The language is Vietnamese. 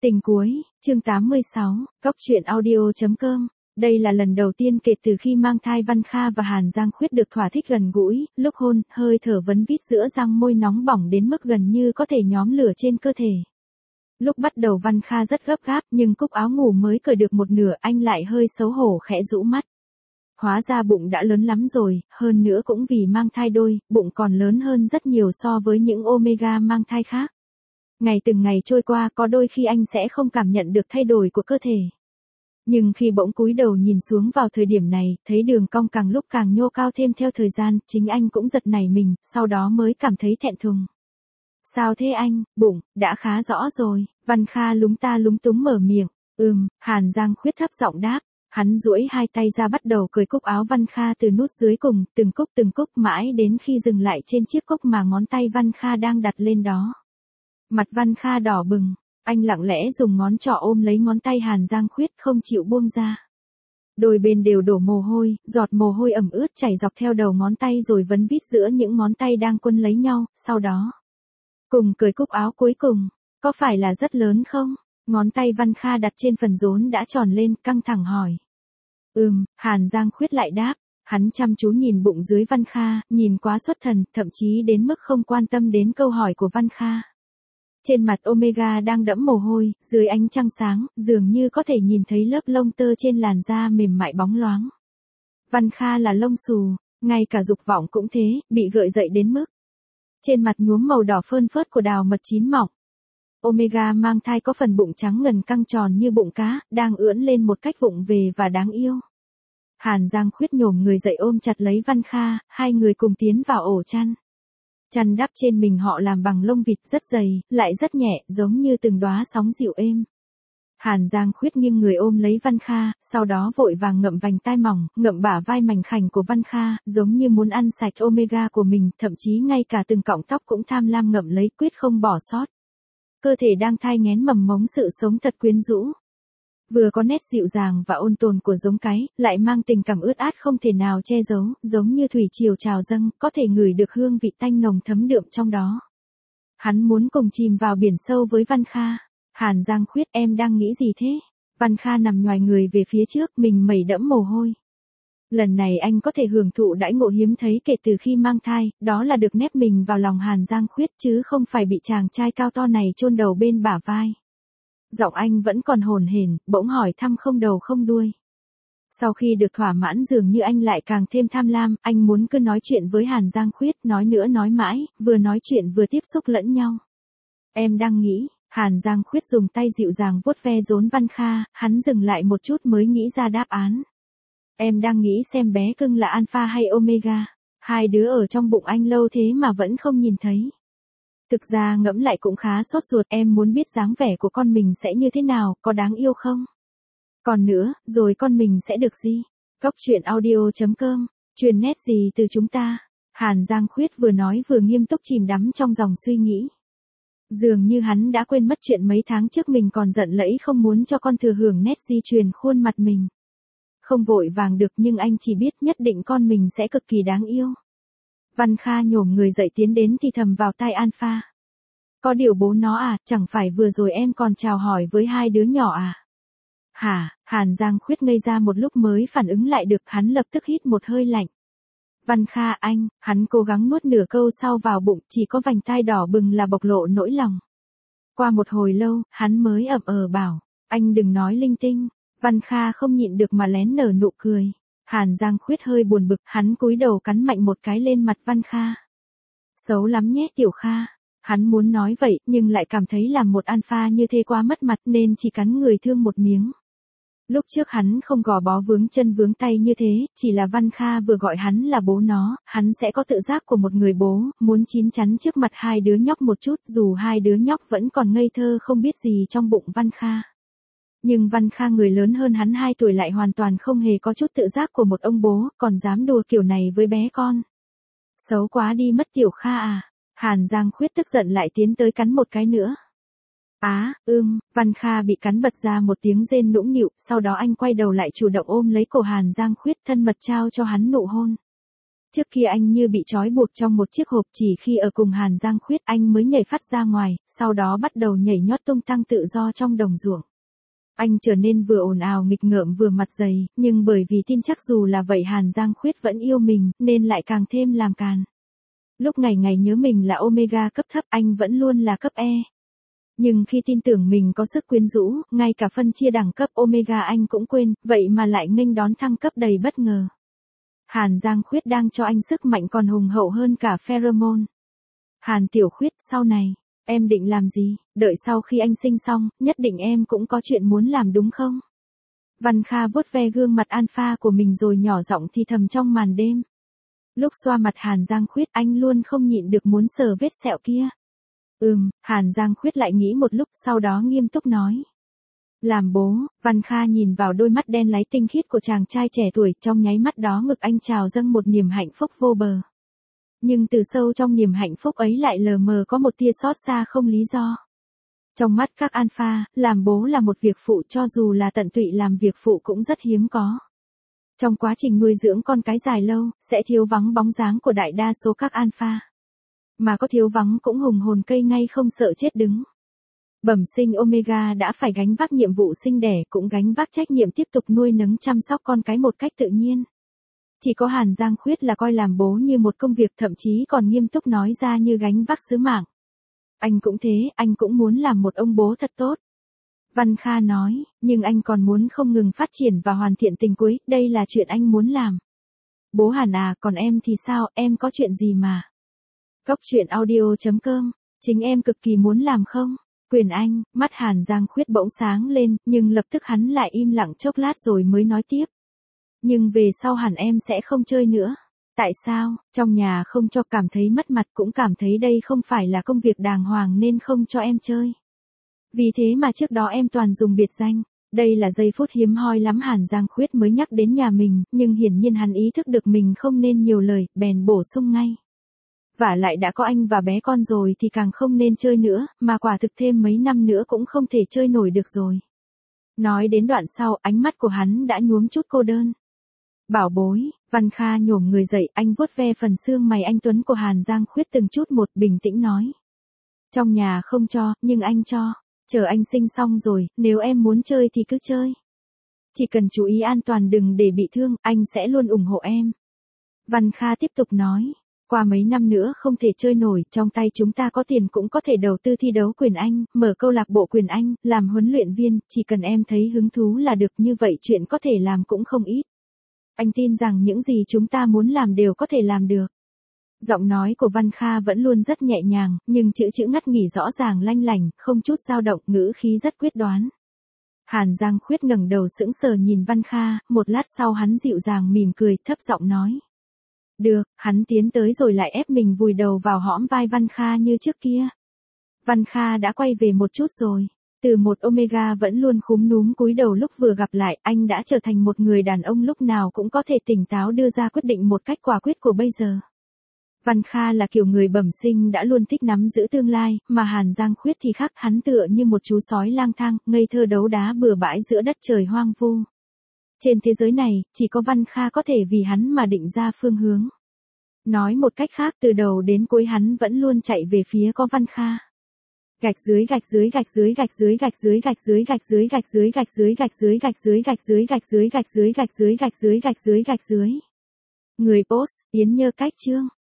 Tình cuối, chương 86, Góc truyện audio.com. Đây là lần đầu tiên kể từ khi mang thai Văn Kha và Hàn Giang Khuyết được thỏa thích gần gũi, lúc hôn, hơi thở vấn vít giữa răng môi nóng bỏng đến mức gần như có thể nhóm lửa trên cơ thể. Lúc bắt đầu Văn Kha rất gấp gáp, nhưng cúc áo ngủ mới cởi được một nửa, anh lại hơi xấu hổ khẽ rũ mắt. Hóa ra bụng đã lớn lắm rồi, hơn nữa cũng vì mang thai đôi, bụng còn lớn hơn rất nhiều so với những Omega mang thai khác. Ngày từng ngày trôi qua, có đôi khi anh sẽ không cảm nhận được thay đổi của cơ thể. Nhưng khi bỗng cúi đầu nhìn xuống vào thời điểm này, thấy đường cong càng lúc càng nhô cao thêm theo thời gian, chính anh cũng giật nảy mình, sau đó mới cảm thấy thẹn thùng. Sao thế anh, bụng, đã khá rõ rồi, Văn Kha lúng ta lúng túng mở miệng. Hàn Giang Khuyết thấp giọng đáp. Hắn duỗi hai tay ra bắt đầu cởi cúc áo Văn Kha từ nút dưới cùng, từng cúc mãi đến khi dừng lại trên chiếc cúc mà ngón tay Văn Kha đang đặt lên đó. Mặt Văn Kha đỏ bừng, anh lặng lẽ dùng ngón trỏ ôm lấy ngón tay Hàn Giang Khuyết không chịu buông ra. Đôi bên đều đổ mồ hôi, giọt mồ hôi ẩm ướt chảy dọc theo đầu ngón tay rồi vấn vít giữa những ngón tay đang quấn lấy nhau, sau đó cùng cởi cúc áo cuối cùng, có phải là rất lớn không? Ngón tay Văn Kha đặt trên phần rốn đã tròn lên, căng thẳng hỏi. Hàn Giang Khuyết lại đáp, hắn chăm chú nhìn bụng dưới Văn Kha, nhìn quá xuất thần, thậm chí đến mức không quan tâm đến câu hỏi của Văn Kha. Trên mặt Omega đang đẫm mồ hôi, dưới ánh trăng sáng, dường như có thể nhìn thấy lớp lông tơ trên làn da mềm mại bóng loáng. Văn Kha là lông xù, ngay cả dục vọng cũng thế, bị gợi dậy đến mức. Trên mặt nhuốm màu đỏ phơn phớt của đào mật chín mọng. Omega mang thai có phần bụng trắng ngần căng tròn như bụng cá, đang ưỡn lên một cách vụng về và đáng yêu. Hàn Giang Khuyết nhổm người dậy ôm chặt lấy Văn Kha, hai người cùng tiến vào ổ chăn. Chăn đắp trên mình họ làm bằng lông vịt rất dày, lại rất nhẹ, giống như từng đóa sóng dịu êm. Hàn Giang Khuyết nghiêng người ôm lấy Văn Kha, sau đó vội vàng ngậm vành tai mỏng, ngậm bả vai mảnh khảnh của Văn Kha, giống như muốn ăn sạch Omega của mình, thậm chí ngay cả từng cọng tóc cũng tham lam ngậm lấy, quyết không bỏ sót. Cơ thể đang thai nghén mầm mống sự sống thật quyến rũ. Vừa có nét dịu dàng và ôn tồn của giống cái, lại mang tình cảm ướt át không thể nào che giấu, giống như thủy triều trào dâng, có thể ngửi được hương vị tanh nồng thấm đượm trong đó. Hắn muốn cùng chìm vào biển sâu với Văn Kha. Hàn Giang Khuyết, em đang nghĩ gì thế? Văn Kha nằm nhoài người về phía trước, mình mẩy đẫm mồ hôi. Lần này anh có thể hưởng thụ đãi ngộ hiếm thấy kể từ khi mang thai, đó là được nép mình vào lòng Hàn Giang Khuyết chứ không phải bị chàng trai cao to này chôn đầu bên bả vai. Giọng anh vẫn còn hồn hển, bỗng hỏi thăm không đầu không đuôi. Sau khi được thỏa mãn dường như anh lại càng thêm tham lam, anh muốn cứ nói chuyện với Hàn Giang Khuyết, nói nữa nói mãi, vừa nói chuyện vừa tiếp xúc lẫn nhau. Em đang nghĩ, Hàn Giang Khuyết dùng tay dịu dàng vuốt ve rốn Văn Kha, hắn dừng lại một chút mới nghĩ ra đáp án. Em đang nghĩ xem bé cưng là Alpha hay Omega, hai đứa ở trong bụng anh lâu thế mà vẫn không nhìn thấy. Thực ra ngẫm lại cũng khá sốt ruột, em muốn biết dáng vẻ của con mình sẽ như thế nào, có đáng yêu không? Còn nữa, rồi con mình sẽ được gì? Góc truyện audio.com, truyền nét gì từ chúng ta? Hàn Giang Khuyết vừa nói vừa nghiêm túc chìm đắm trong dòng suy nghĩ. Dường như hắn đã quên mất chuyện mấy tháng trước mình còn giận lẫy không muốn cho con thừa hưởng nét di truyền khuôn mặt mình. Không vội vàng được nhưng anh chỉ biết nhất định con mình sẽ cực kỳ đáng yêu. Văn Kha nhổm người dậy tiến đến thì thầm vào tai Alpha. Có điều bố nó à, chẳng phải vừa rồi em còn chào hỏi với hai đứa nhỏ à? Hả? Hàn Giang Khuyết ngây ra một lúc mới phản ứng lại được, hắn lập tức hít một hơi lạnh. Văn Kha anh, hắn cố gắng nuốt nửa câu sau vào bụng, chỉ có vành tai đỏ bừng là bộc lộ nỗi lòng. Qua một hồi lâu, hắn mới ậm bảo, anh đừng nói linh tinh. Văn Kha không nhịn được mà lén nở nụ cười. Hàn Giang Khuyết hơi buồn bực, hắn cúi đầu cắn mạnh một cái lên mặt Văn Kha. Xấu lắm nhé Tiểu Kha. Hắn muốn nói vậy, nhưng lại cảm thấy làm một alpha như thế quá mất mặt nên chỉ cắn người thương một miếng. Lúc trước hắn không gò bó vướng chân vướng tay như thế, chỉ là Văn Kha vừa gọi hắn là bố nó, hắn sẽ có tự giác của một người bố, muốn chín chắn trước mặt hai đứa nhóc một chút dù hai đứa nhóc vẫn còn ngây thơ không biết gì trong bụng Văn Kha. Nhưng Văn Kha người lớn hơn hắn 2 tuổi lại hoàn toàn không hề có chút tự giác của một ông bố, còn dám đùa kiểu này với bé con. Xấu quá đi mất Tiểu Kha à. Hàn Giang Khuyết tức giận lại tiến tới cắn một cái nữa. Văn Kha bị cắn bật ra một tiếng rên nũng nịu, sau đó anh quay đầu lại chủ động ôm lấy cổ Hàn Giang Khuyết thân mật trao cho hắn nụ hôn. Trước kia anh như bị trói buộc trong một chiếc hộp, chỉ khi ở cùng Hàn Giang Khuyết anh mới nhảy phát ra ngoài, sau đó bắt đầu nhảy nhót tung tăng tự do trong đồng ruộng. Anh trở nên vừa ồn ào nghịch ngợm vừa mặt dày, nhưng bởi vì tin chắc dù là vậy Hàn Giang Khuyết vẫn yêu mình, nên lại càng thêm làm càn. Lúc ngày ngày nhớ mình là Omega cấp thấp, anh vẫn luôn là cấp E. Nhưng khi tin tưởng mình có sức quyến rũ, ngay cả phân chia đẳng cấp Omega anh cũng quên, vậy mà lại nghênh đón thăng cấp đầy bất ngờ. Hàn Giang Khuyết đang cho anh sức mạnh còn hùng hậu hơn cả pheromone. Hàn Tiểu Khuyết, sau này, em định làm gì? Đợi sau khi anh sinh xong, nhất định em cũng có chuyện muốn làm đúng không? Văn Kha vuốt ve gương mặt alpha của mình rồi nhỏ giọng thì thầm trong màn đêm. Lúc xoa mặt Hàn Giang Khuyết anh luôn không nhịn được muốn sờ vết sẹo kia. Hàn Giang Khuyết lại nghĩ một lúc sau đó nghiêm túc nói. Làm bố, Văn Kha nhìn vào đôi mắt đen láy tinh khiết của chàng trai trẻ tuổi, trong nháy mắt đó ngực anh trào dâng một niềm hạnh phúc vô bờ. Nhưng từ sâu trong niềm hạnh phúc ấy lại lờ mờ có một tia xót xa không lý do. Trong mắt các alpha, làm bố là một việc phụ, cho dù là tận tụy làm việc phụ cũng rất hiếm có. Trong quá trình nuôi dưỡng con cái dài lâu, sẽ thiếu vắng bóng dáng của đại đa số các alpha. Mà có thiếu vắng cũng hùng hồn cây ngay không sợ chết đứng. Bẩm sinh Omega đã phải gánh vác nhiệm vụ sinh đẻ, cũng gánh vác trách nhiệm tiếp tục nuôi nấng chăm sóc con cái một cách tự nhiên. Chỉ có Hàn Giang Khuyết là coi làm bố như một công việc, thậm chí còn nghiêm túc nói ra như gánh vác sứ mạng. Anh cũng thế, anh cũng muốn làm một ông bố thật tốt. Văn Kha nói, nhưng anh còn muốn không ngừng phát triển và hoàn thiện tình cuối, đây là chuyện anh muốn làm. Bố Hàn à, còn em thì sao, em có chuyện gì mà? Cốc truyện audio.com, chính em cực kỳ muốn làm không? Quyền Anh, mắt Hàn Giang Khuyết bỗng sáng lên, nhưng lập tức hắn lại im lặng chốc lát rồi mới nói tiếp. Nhưng về sau hẳn em sẽ không chơi nữa. Tại sao? Trong nhà không cho, cảm thấy mất mặt, cũng cảm thấy đây không phải là công việc đàng hoàng nên không cho em chơi. Vì thế mà trước đó em toàn dùng biệt danh. Đây là giây phút hiếm hoi lắm Hàn Giang Khuyết mới nhắc đến nhà mình, nhưng hiển nhiên hắn ý thức được mình không nên nhiều lời, bèn bổ sung ngay. Vả lại đã có anh và bé con rồi thì càng không nên chơi nữa, mà quả thực thêm mấy năm nữa cũng không thể chơi nổi được rồi. Nói đến đoạn sau, ánh mắt của hắn đã nhuốm chút cô đơn. Bảo bối, Văn Kha nhổm người dậy, anh vuốt ve phần xương mày anh tuấn của Hàn Giang Khuyết từng chút một, bình tĩnh nói. Trong nhà không cho, nhưng anh cho. Chờ anh sinh xong rồi, nếu em muốn chơi thì cứ chơi. Chỉ cần chú ý an toàn đừng để bị thương, anh sẽ luôn ủng hộ em. Văn Kha tiếp tục nói. Qua mấy năm nữa không thể chơi nổi, trong tay chúng ta có tiền cũng có thể đầu tư thi đấu Quyền Anh, mở câu lạc bộ Quyền Anh, làm huấn luyện viên, chỉ cần em thấy hứng thú là được, như vậy chuyện có thể làm cũng không ít. Anh tin rằng những gì chúng ta muốn làm đều có thể làm được. Giọng nói của Văn Kha vẫn luôn rất nhẹ nhàng, nhưng chữ ngắt nghỉ rõ ràng lanh lảnh, không chút dao động, ngữ khí rất quyết đoán. Hàn Giang Khuyết ngẩng đầu sững sờ nhìn Văn Kha, một lát sau hắn dịu dàng mỉm cười, thấp giọng nói. Được, hắn tiến tới rồi lại ép mình vùi đầu vào hõm vai Văn Kha như trước kia. Văn Kha đã quay về một chút rồi. Từ một Omega vẫn luôn khúm núm cúi đầu lúc vừa gặp lại, anh đã trở thành một người đàn ông lúc nào cũng có thể tỉnh táo đưa ra quyết định một cách quả quyết của bây giờ. Văn Kha là kiểu người bẩm sinh đã luôn thích nắm giữ tương lai, mà Hàn Giang Khuyết thì khác, hắn tựa như một chú sói lang thang, ngây thơ đấu đá bừa bãi giữa đất trời hoang vu. Trên thế giới này, chỉ có Văn Kha có thể vì hắn mà định ra phương hướng. Nói một cách khác, từ đầu đến cuối hắn vẫn luôn chạy về phía có Văn Kha. Gạch dưới gạch dưới gạch dưới gạch dưới gạch dưới gạch dưới gạch dưới gạch dưới gạch dưới gạch dưới gạch dưới gạch dưới gạch dưới gạch dưới gạch dưới gạch dưới gạch dưới gạch dưới. Người post, Yến Nhơ Cách Chương.